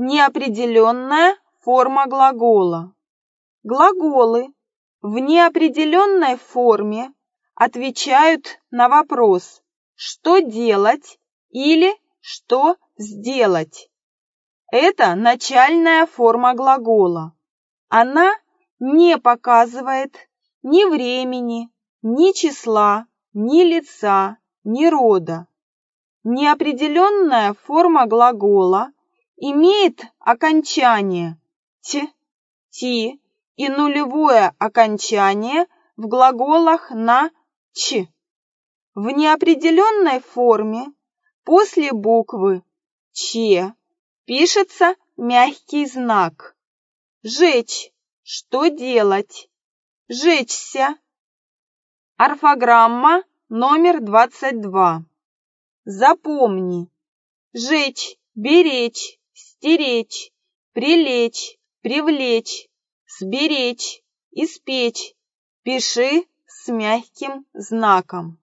Неопределенная форма глагола. Глаголы в неопределенной форме отвечают на вопрос «что делать» или «что сделать». Это начальная форма глагола. Она не показывает ни времени, ни числа, ни лица, ни рода. Неопределенная форма глагола имеет окончание «т», «ти» и нулевое окончание в глаголах на «ч». В неопределенной форме после буквы «ч» пишется мягкий знак. Жечь. Что делать? Жечься. Орфограмма номер 22. Запомни. Жечь, беречь, стеречь, прилечь, привлечь, сберечь, испечь. Пиши с мягким знаком.